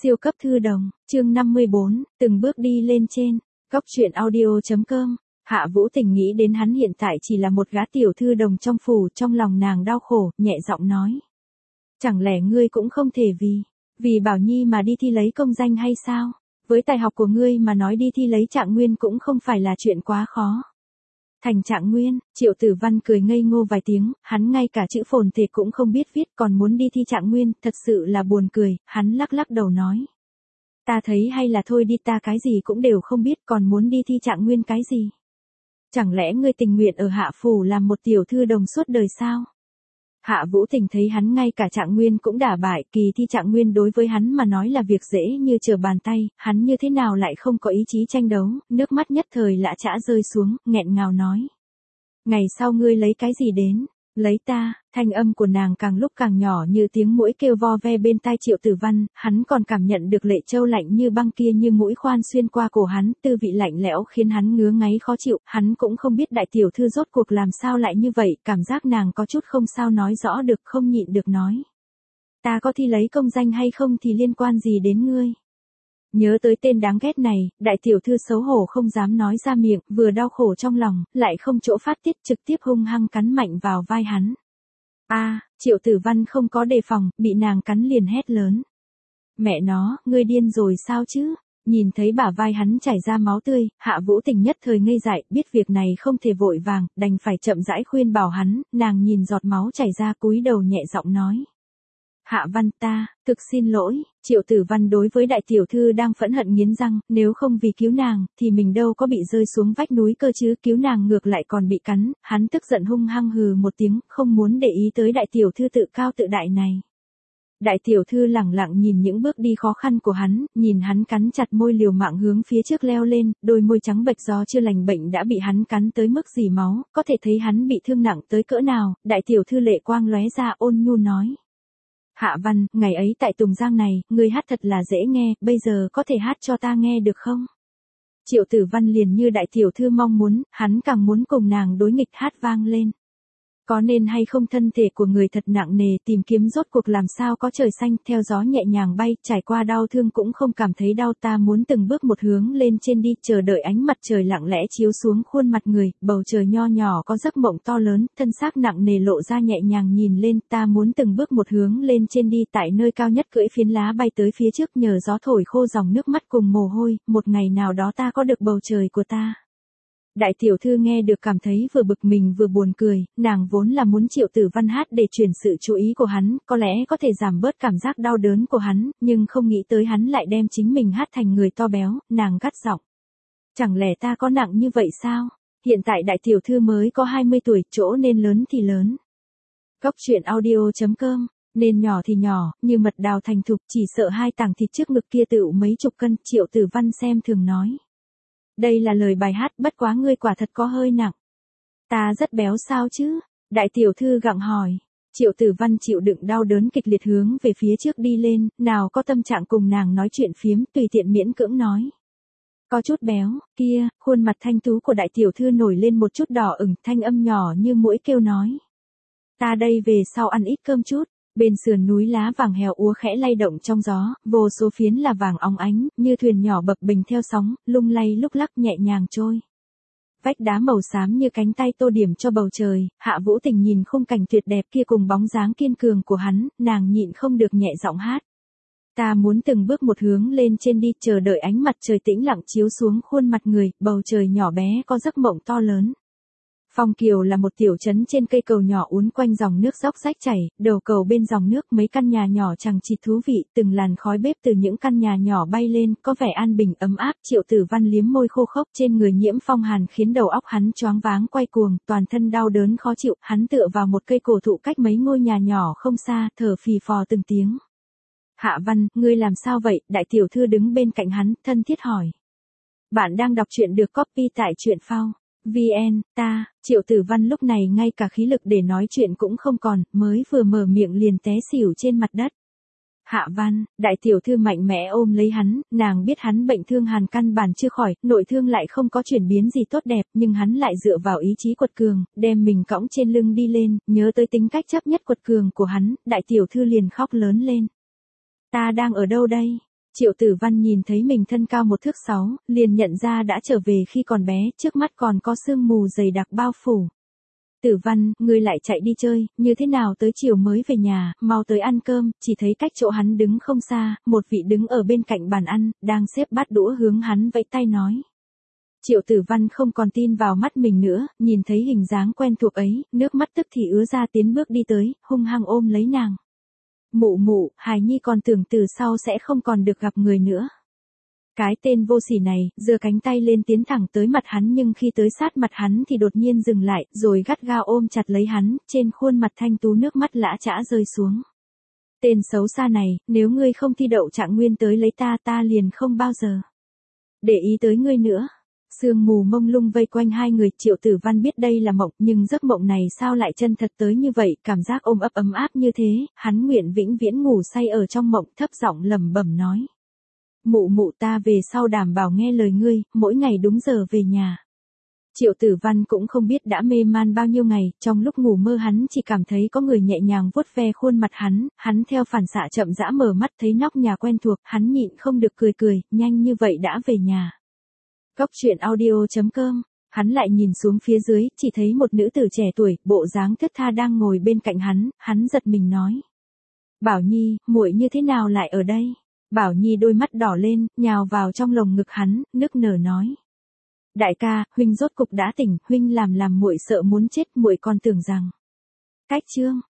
Siêu cấp thư đồng, chương 54, từng bước đi lên trên. Góc truyện audio.com. Hạ Vũ Tình nghĩ đến hắn hiện tại chỉ là một gã tiểu thư đồng trong phủ, trong lòng nàng đau khổ, nhẹ giọng nói. Chẳng lẽ ngươi cũng không thể vì Bảo Nhi mà đi thi lấy công danh hay sao? Với tài học của ngươi mà nói đi thi lấy trạng nguyên cũng không phải là chuyện quá khó. Thành trạng nguyên, Triệu Tử Văn cười ngây ngô vài tiếng, hắn ngay cả chữ phồn thể cũng không biết viết còn muốn đi thi trạng nguyên, thật sự là buồn cười, hắn lắc lắc đầu nói. Ta thấy hay là thôi đi, ta cái gì cũng đều không biết còn muốn đi thi trạng nguyên cái gì. Chẳng lẽ ngươi tình nguyện ở Hạ Phủ làm một tiểu thư đồng suốt đời sao? Hạ Vũ Tình thấy hắn ngay cả trạng nguyên cũng đả bại, kỳ thi trạng nguyên đối với hắn mà nói là việc dễ như trở bàn tay, hắn như thế nào lại không có ý chí tranh đấu, nước mắt nhất thời lã chã rơi xuống, nghẹn ngào nói. Ngày sau ngươi lấy cái gì đến? Lấy ta, thanh âm của nàng càng lúc càng nhỏ như tiếng muỗi kêu vo ve bên tai Triệu Tử Văn, hắn còn cảm nhận được lệ châu lạnh như băng kia như mũi khoan xuyên qua cổ hắn, tư vị lạnh lẽo khiến hắn ngứa ngáy khó chịu, hắn cũng không biết đại tiểu thư rốt cuộc làm sao lại như vậy, cảm giác nàng có chút không sao nói rõ được, không nhịn được nói. Ta có thi lấy công danh hay không thì liên quan gì đến ngươi? Nhớ tới tên đáng ghét này, đại tiểu thư xấu hổ không dám nói ra miệng, vừa đau khổ trong lòng, lại không chỗ phát tiết, trực tiếp hung hăng cắn mạnh vào vai hắn. Triệu Tử Văn không có đề phòng, bị nàng cắn liền hét lớn. Mẹ nó, ngươi điên rồi sao chứ? Nhìn thấy bả vai hắn chảy ra máu tươi, Hạ Vũ Tình nhất thời ngây dại, biết việc này không thể vội vàng, đành phải chậm rãi khuyên bảo hắn, nàng nhìn giọt máu chảy ra cúi đầu nhẹ giọng nói. Hạ Văn, ta, thực xin lỗi. Triệu Tử Văn đối với đại tiểu thư đang phẫn hận nghiến răng, nếu không vì cứu nàng, thì mình đâu có bị rơi xuống vách núi cơ chứ, cứu nàng ngược lại còn bị cắn, hắn tức giận hung hăng hừ một tiếng, không muốn để ý tới đại tiểu thư tự cao tự đại này. Đại tiểu thư lẳng lặng nhìn những bước đi khó khăn của hắn, nhìn hắn cắn chặt môi liều mạng hướng phía trước leo lên, đôi môi trắng bệch do chưa lành bệnh đã bị hắn cắn tới mức rỉ máu, có thể thấy hắn bị thương nặng tới cỡ nào, đại tiểu thư lệ quang lóe ra ôn nhu nói. Hạ Văn, ngày ấy tại Tùng Giang này, ngươi hát thật là dễ nghe, bây giờ có thể hát cho ta nghe được không? Triệu Tử Văn liền như đại tiểu thư mong muốn, hắn càng muốn cùng nàng đối nghịch hát vang lên. Có nên hay không thân thể của người thật nặng nề, tìm kiếm rốt cuộc làm sao có trời xanh, theo gió nhẹ nhàng bay, trải qua đau thương cũng không cảm thấy đau, ta muốn từng bước một hướng lên trên đi, chờ đợi ánh mặt trời lặng lẽ chiếu xuống khuôn mặt người, bầu trời nho nhỏ có giấc mộng to lớn, thân xác nặng nề lộ ra nhẹ nhàng nhìn lên, ta muốn từng bước một hướng lên trên đi, tại nơi cao nhất cưỡi phiến lá bay tới phía trước, nhờ gió thổi khô dòng nước mắt cùng mồ hôi, một ngày nào đó ta có được bầu trời của ta. Đại tiểu thư nghe được cảm thấy vừa bực mình vừa buồn cười, nàng vốn là muốn Triệu Tử Văn hát để chuyển sự chú ý của hắn, có lẽ có thể giảm bớt cảm giác đau đớn của hắn, nhưng không nghĩ tới hắn lại đem chính mình hát thành người to béo, nàng gắt giọng. Chẳng lẽ ta có nặng như vậy sao? Hiện tại đại tiểu thư mới có 20 tuổi, chỗ nên lớn thì lớn. Góc truyện audio.com, nên nhỏ thì nhỏ, như mật đào thành thục, chỉ sợ hai tảng thịt trước ngực kia tựu mấy chục cân, Triệu Tử Văn xem thường nói. Đây là lời bài hát, bất quá ngươi quả thật có hơi nặng. Ta rất béo sao chứ? Đại tiểu thư gặng hỏi. Triệu Tử Văn chịu đựng đau đớn kịch liệt hướng về phía trước đi lên, nào có tâm trạng cùng nàng nói chuyện phiếm, tùy tiện miễn cưỡng nói. Có chút béo, kia, khuôn mặt thanh tú của đại tiểu thư nổi lên một chút đỏ ửng, thanh âm nhỏ như muỗi kêu nói. Ta đây về sau ăn ít cơm chút. Bên sườn núi lá vàng heo úa khẽ lay động trong gió, vô số phiến là vàng óng ánh, như thuyền nhỏ bập bềnh theo sóng, lung lay lúc lắc nhẹ nhàng trôi. Vách đá màu xám như cánh tay tô điểm cho bầu trời, Hạ Vũ Tình nhìn khung cảnh tuyệt đẹp kia cùng bóng dáng kiên cường của hắn, nàng nhịn không được nhẹ giọng hát. Ta muốn từng bước một hướng lên trên đi, chờ đợi ánh mặt trời tĩnh lặng chiếu xuống khuôn mặt người, bầu trời nhỏ bé có giấc mộng to lớn. Phong Kiều là một tiểu trấn trên cây cầu nhỏ uốn quanh dòng nước róc rách chảy, đầu cầu bên dòng nước mấy căn nhà nhỏ chằng chịt thú vị, từng làn khói bếp từ những căn nhà nhỏ bay lên, có vẻ an bình ấm áp. Triệu Tử Văn liếm môi khô khốc, trên người nhiễm phong hàn khiến đầu óc hắn choáng váng quay cuồng, toàn thân đau đớn khó chịu, hắn tựa vào một cây cổ thụ cách mấy ngôi nhà nhỏ không xa, thở phì phò từng tiếng. Hạ Văn, ngươi làm sao vậy? Đại tiểu thư đứng bên cạnh hắn, thân thiết hỏi. Bạn đang đọc truyện được copy tại truyện phao. VN, Triệu Tử Văn lúc này ngay cả khí lực để nói chuyện cũng không còn, mới vừa mở miệng liền té xỉu trên mặt đất. Hạ Văn, đại tiểu thư mạnh mẽ ôm lấy hắn, nàng biết hắn bệnh thương hàn căn bản chưa khỏi, nội thương lại không có chuyển biến gì tốt đẹp, nhưng hắn lại dựa vào ý chí quật cường, đem mình cõng trên lưng đi lên, nhớ tới tính cách chấp nhất quật cường của hắn, đại tiểu thư liền khóc lớn lên. Ta đang ở đâu đây? Triệu Tử Văn nhìn thấy mình thân cao 1 thước 6, liền nhận ra đã trở về khi còn bé, trước mắt còn có sương mù dày đặc bao phủ. Tử Văn, ngươi lại chạy đi chơi, như thế nào tới chiều mới về nhà, mau tới ăn cơm, chỉ thấy cách chỗ hắn đứng không xa, một vị đứng ở bên cạnh bàn ăn, đang xếp bát đũa hướng hắn vẫy tay nói. Triệu Tử Văn không còn tin vào mắt mình nữa, nhìn thấy hình dáng quen thuộc ấy, nước mắt tức thì ứa ra, tiến bước đi tới, hung hăng ôm lấy nàng. Mụ mụ, hài nhi còn tưởng từ sau sẽ không còn được gặp người nữa. Cái tên vô sỉ này, giơ cánh tay lên tiến thẳng tới mặt hắn, nhưng khi tới sát mặt hắn thì đột nhiên dừng lại, rồi gắt gao ôm chặt lấy hắn, trên khuôn mặt thanh tú nước mắt lã chã rơi xuống. Tên xấu xa này, nếu ngươi không thi đậu trạng nguyên tới lấy ta liền không bao giờ để ý tới ngươi nữa. Sương mù mông lung vây quanh hai người, Triệu Tử Văn biết đây là mộng, nhưng giấc mộng này sao lại chân thật tới như vậy, cảm giác ôm ấp ấm áp như thế, hắn nguyện vĩnh viễn ngủ say ở trong mộng, thấp giọng lẩm bẩm nói. Mụ mụ, ta về sau đảm bảo nghe lời ngươi, mỗi ngày đúng giờ về nhà. Triệu Tử Văn cũng không biết đã mê man bao nhiêu ngày, trong lúc ngủ mơ hắn chỉ cảm thấy có người nhẹ nhàng vuốt ve khuôn mặt hắn theo phản xạ chậm rãi mở mắt, thấy nóc nhà quen thuộc, hắn nhịn không được cười, nhanh như vậy đã về nhà. Góc truyện audio.com, hắn lại nhìn xuống phía dưới, chỉ thấy một nữ tử trẻ tuổi, bộ dáng thướt tha đang ngồi bên cạnh hắn giật mình nói. Bảo Nhi, muội như thế nào lại ở đây? Bảo Nhi đôi mắt đỏ lên, nhào vào trong lồng ngực hắn, nức nở nói. Đại ca, huynh rốt cục đã tỉnh, huynh làm muội sợ muốn chết, muội còn tưởng rằng. Cách chương.